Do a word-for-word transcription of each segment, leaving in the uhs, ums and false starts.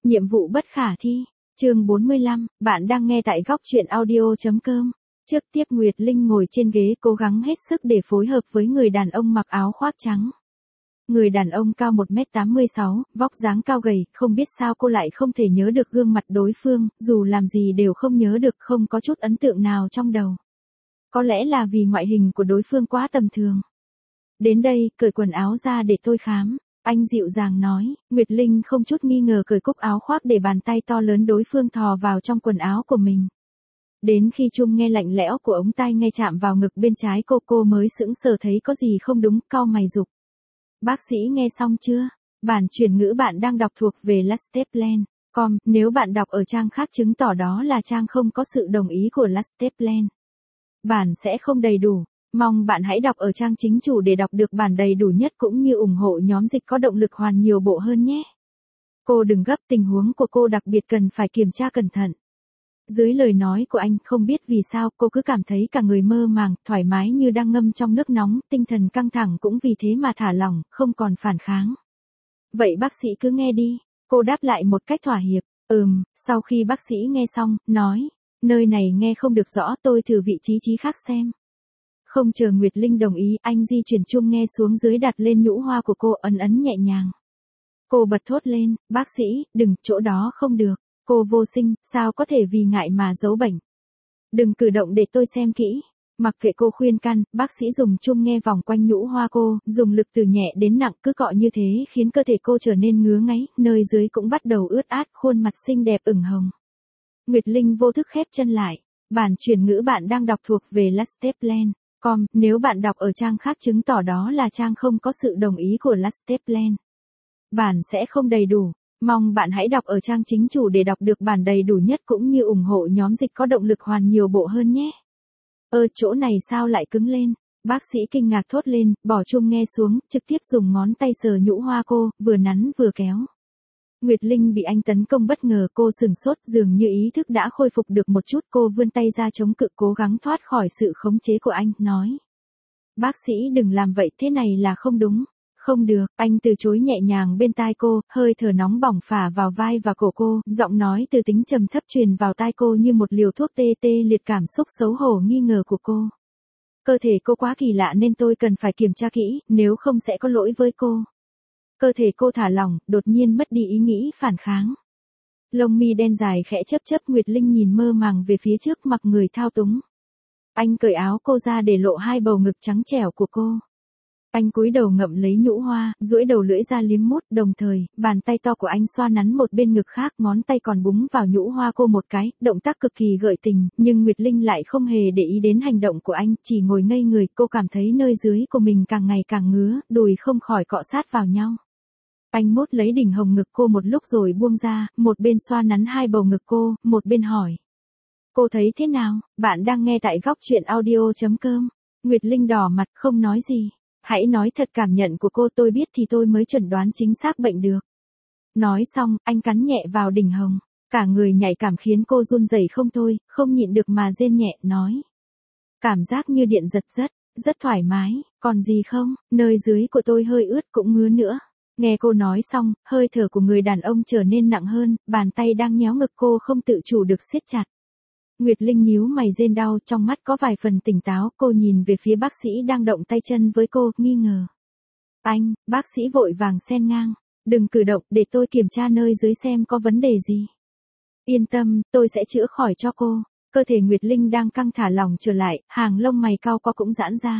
Nhiệm vụ bất khả thi. Chương bốn mươi lăm, bạn đang nghe tại góc truyện audio chấm com. Trước tiếp Nguyệt Linh ngồi trên ghế cố gắng hết sức để phối hợp với người đàn ông mặc áo khoác trắng. Người đàn ông cao một mét tám mươi sáu, vóc dáng cao gầy, không biết sao cô lại không thể nhớ được gương mặt đối phương, dù làm gì đều không nhớ được, không có chút ấn tượng nào trong đầu. Có lẽ là vì ngoại hình của đối phương quá tầm thường. Đến đây, cởi quần áo ra để tôi khám. Anh dịu dàng nói. Nguyệt Linh không chút nghi ngờ cởi cúc áo khoác để bàn tay to lớn đối phương thò vào trong quần áo của mình. Đến khi Trung nghe lạnh lẽo của ống tai nghe chạm vào ngực bên trái cô, cô mới sững sờ thấy có gì không đúng, cau mày giục. Bác sĩ nghe xong chưa? Bản chuyển ngữ bạn đang đọc thuộc về Lasteplan chấm com, nếu bạn đọc ở trang khác chứng tỏ đó là trang không có sự đồng ý của Lasteplan. Bản sẽ không đầy đủ. Mong bạn hãy đọc ở trang chính chủ để đọc được bản đầy đủ nhất cũng như ủng hộ nhóm dịch có động lực hoàn nhiều bộ hơn nhé. Cô đừng gấp, tình huống của cô đặc biệt cần phải kiểm tra cẩn thận. Dưới lời nói của anh, không biết vì sao cô cứ cảm thấy cả người mơ màng, thoải mái như đang ngâm trong nước nóng, tinh thần căng thẳng cũng vì thế mà thả lỏng, không còn phản kháng. Vậy bác sĩ cứ nghe đi, cô đáp lại một cách thỏa hiệp. Ừm, sau khi bác sĩ nghe xong, nói, nơi này nghe không được rõ, tôi thử vị trí trí khác xem. Không chờ Nguyệt Linh đồng ý, anh di chuyển chung nghe xuống dưới đặt lên nhũ hoa của cô, ấn ấn nhẹ nhàng. Cô bật thốt lên, bác sĩ, đừng, chỗ đó không được. Cô vô sinh, sao có thể vì ngại mà giấu bệnh. Đừng cử động để tôi xem kỹ. Mặc kệ cô khuyên can, bác sĩ dùng chung nghe vòng quanh nhũ hoa cô, dùng lực từ nhẹ đến nặng cứ cọ như thế khiến cơ thể cô trở nên ngứa ngáy, nơi dưới cũng bắt đầu ướt át, khuôn mặt xinh đẹp ửng hồng. Nguyệt Linh vô thức khép chân lại. Bản chuyển ngữ bạn đang đọc thuộc về Lasteplan chấm com, nếu bạn đọc ở trang khác chứng tỏ đó là trang không có sự đồng ý của Lasteplan. Bản sẽ không đầy đủ. Mong bạn hãy đọc ở trang chính chủ để đọc được bản đầy đủ nhất cũng như ủng hộ nhóm dịch có động lực hoàn nhiều bộ hơn nhé. Ơ chỗ này sao lại cứng lên? Bác sĩ kinh ngạc thốt lên, bỏ chung nghe xuống, trực tiếp dùng ngón tay sờ nhũ hoa cô, vừa nắn vừa kéo. Nguyệt Linh bị anh tấn công bất ngờ, cô sừng sốt, dường như ý thức đã khôi phục được một chút, cô vươn tay ra chống cự cố gắng thoát khỏi sự khống chế của anh, nói. Bác sĩ đừng làm vậy, thế này là không đúng. Không được, anh từ chối nhẹ nhàng bên tai cô, hơi thở nóng bỏng phả vào vai và cổ cô, giọng nói từ tính trầm thấp truyền vào tai cô như một liều thuốc tê tê liệt cảm xúc xấu hổ nghi ngờ của cô. Cơ thể cô quá kỳ lạ nên tôi cần phải kiểm tra kỹ, nếu không sẽ có lỗi với cô. Cơ thể cô thả lỏng, đột nhiên mất đi ý nghĩ phản kháng. Lông mi đen dài khẽ chớp chớp, Nguyệt Linh nhìn mơ màng về phía trước mặc người thao túng. Anh cởi áo cô ra để lộ hai bầu ngực trắng trẻo của cô. Anh cúi đầu ngậm lấy nhũ hoa, duỗi đầu lưỡi ra liếm mút, đồng thời, bàn tay to của anh xoa nắn một bên ngực khác, ngón tay còn búng vào nhũ hoa cô một cái, động tác cực kỳ gợi tình, nhưng Nguyệt Linh lại không hề để ý đến hành động của anh, chỉ ngồi ngây người, cô cảm thấy nơi dưới của mình càng ngày càng ngứa, đùi không khỏi cọ sát vào nhau. Anh mút lấy đỉnh hồng ngực cô một lúc rồi buông ra, một bên xoa nắn hai bầu ngực cô, một bên hỏi. Cô thấy thế nào? Bạn đang nghe tại góc truyện audio chấm com. Nguyệt Linh đỏ mặt, không nói gì. Hãy nói thật cảm nhận của cô, tôi biết thì tôi mới chẩn đoán chính xác bệnh được. Nói xong, anh cắn nhẹ vào đỉnh hồng. Cả người nhạy cảm khiến cô run rẩy không thôi, không nhịn được mà rên nhẹ, nói. Cảm giác như điện giật rất, rất thoải mái, còn gì không, nơi dưới của tôi hơi ướt cũng ngứa nữa. Nghe cô nói xong, hơi thở của người đàn ông trở nên nặng hơn, bàn tay đang nhéo ngực cô không tự chủ được siết chặt. Nguyệt Linh nhíu mày rên đau, trong mắt có vài phần tỉnh táo, cô nhìn về phía bác sĩ đang động tay chân với cô, nghi ngờ. Anh, bác sĩ vội vàng xen ngang, đừng cử động, để tôi kiểm tra nơi dưới xem có vấn đề gì. Yên tâm, tôi sẽ chữa khỏi cho cô. Cơ thể Nguyệt Linh đang căng thả lỏng trở lại, hàng lông mày cau có cũng giãn ra.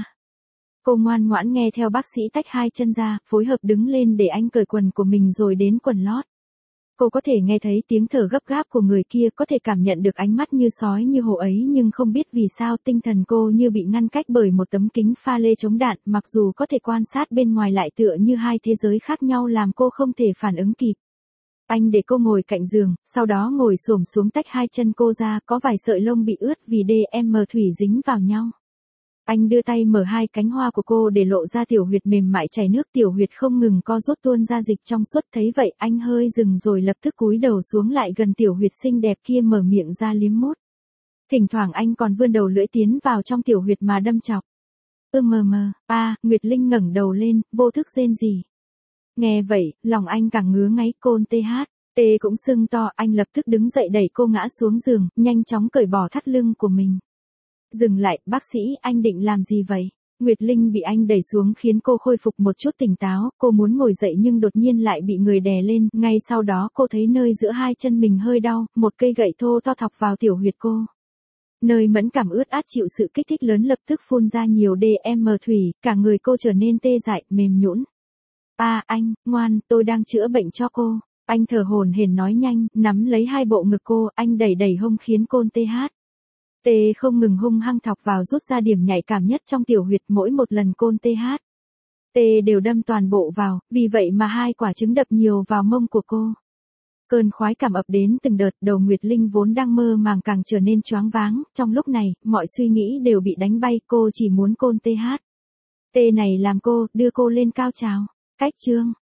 Cô ngoan ngoãn nghe theo bác sĩ tách hai chân ra, phối hợp đứng lên để anh cởi quần của mình rồi đến quần lót. Cô có thể nghe thấy tiếng thở gấp gáp của người kia, có thể cảm nhận được ánh mắt như sói như hổ ấy, nhưng không biết vì sao tinh thần cô như bị ngăn cách bởi một tấm kính pha lê chống đạn, mặc dù có thể quan sát bên ngoài lại tựa như hai thế giới khác nhau làm cô không thể phản ứng kịp. Anh để cô ngồi cạnh giường, sau đó ngồi xổm xuống tách hai chân cô ra, có vài sợi lông bị ướt vì đê em thủy dính vào nhau. Anh đưa tay mở hai cánh hoa của cô để lộ ra tiểu huyệt mềm mại chảy nước, tiểu huyệt không ngừng co rút tuôn ra dịch trong suốt, thấy vậy anh hơi dừng rồi lập tức cúi đầu xuống lại gần tiểu huyệt xinh đẹp kia, mở miệng ra liếm mút. Thỉnh thoảng anh còn vươn đầu lưỡi tiến vào trong tiểu huyệt mà đâm chọc. Ư mờ mờ, a, Nguyệt Linh ngẩng đầu lên, vô thức rên rỉ. Nghe vậy, lòng anh càng ngứa ngáy, côn tê hát. Tê cũng sưng to, anh lập tức đứng dậy đẩy cô ngã xuống giường, nhanh chóng cởi bỏ thắt lưng của mình. Dừng lại, bác sĩ, anh định làm gì vậy? Nguyệt Linh bị anh đẩy xuống khiến cô khôi phục một chút tỉnh táo, cô muốn ngồi dậy nhưng đột nhiên lại bị người đè lên, ngay sau đó cô thấy nơi giữa hai chân mình hơi đau, một cây gậy thô to thọc vào tiểu huyệt cô. Nơi mẫn cảm ướt át chịu sự kích thích lớn lập tức phun ra nhiều đê em thủy, cả người cô trở nên tê dại, mềm nhũn. À anh, ngoan, tôi đang chữa bệnh cho cô. Anh thở hổn hển nói nhanh, nắm lấy hai bộ ngực cô, anh đẩy đẩy hông khiến cô tê hát. Tê không ngừng hung hăng thọc vào rút ra điểm nhạy cảm nhất trong tiểu huyệt mỗi một lần côn tê hát. Tê đều đâm toàn bộ vào, vì vậy mà hai quả trứng đập nhiều vào mông của cô. Cơn khoái cảm ập đến từng đợt, đầu Nguyệt Linh vốn đang mơ màng càng trở nên choáng váng, trong lúc này, mọi suy nghĩ đều bị đánh bay, cô chỉ muốn côn tê hát. Tê này làm cô, đưa cô lên cao trào. Cách chương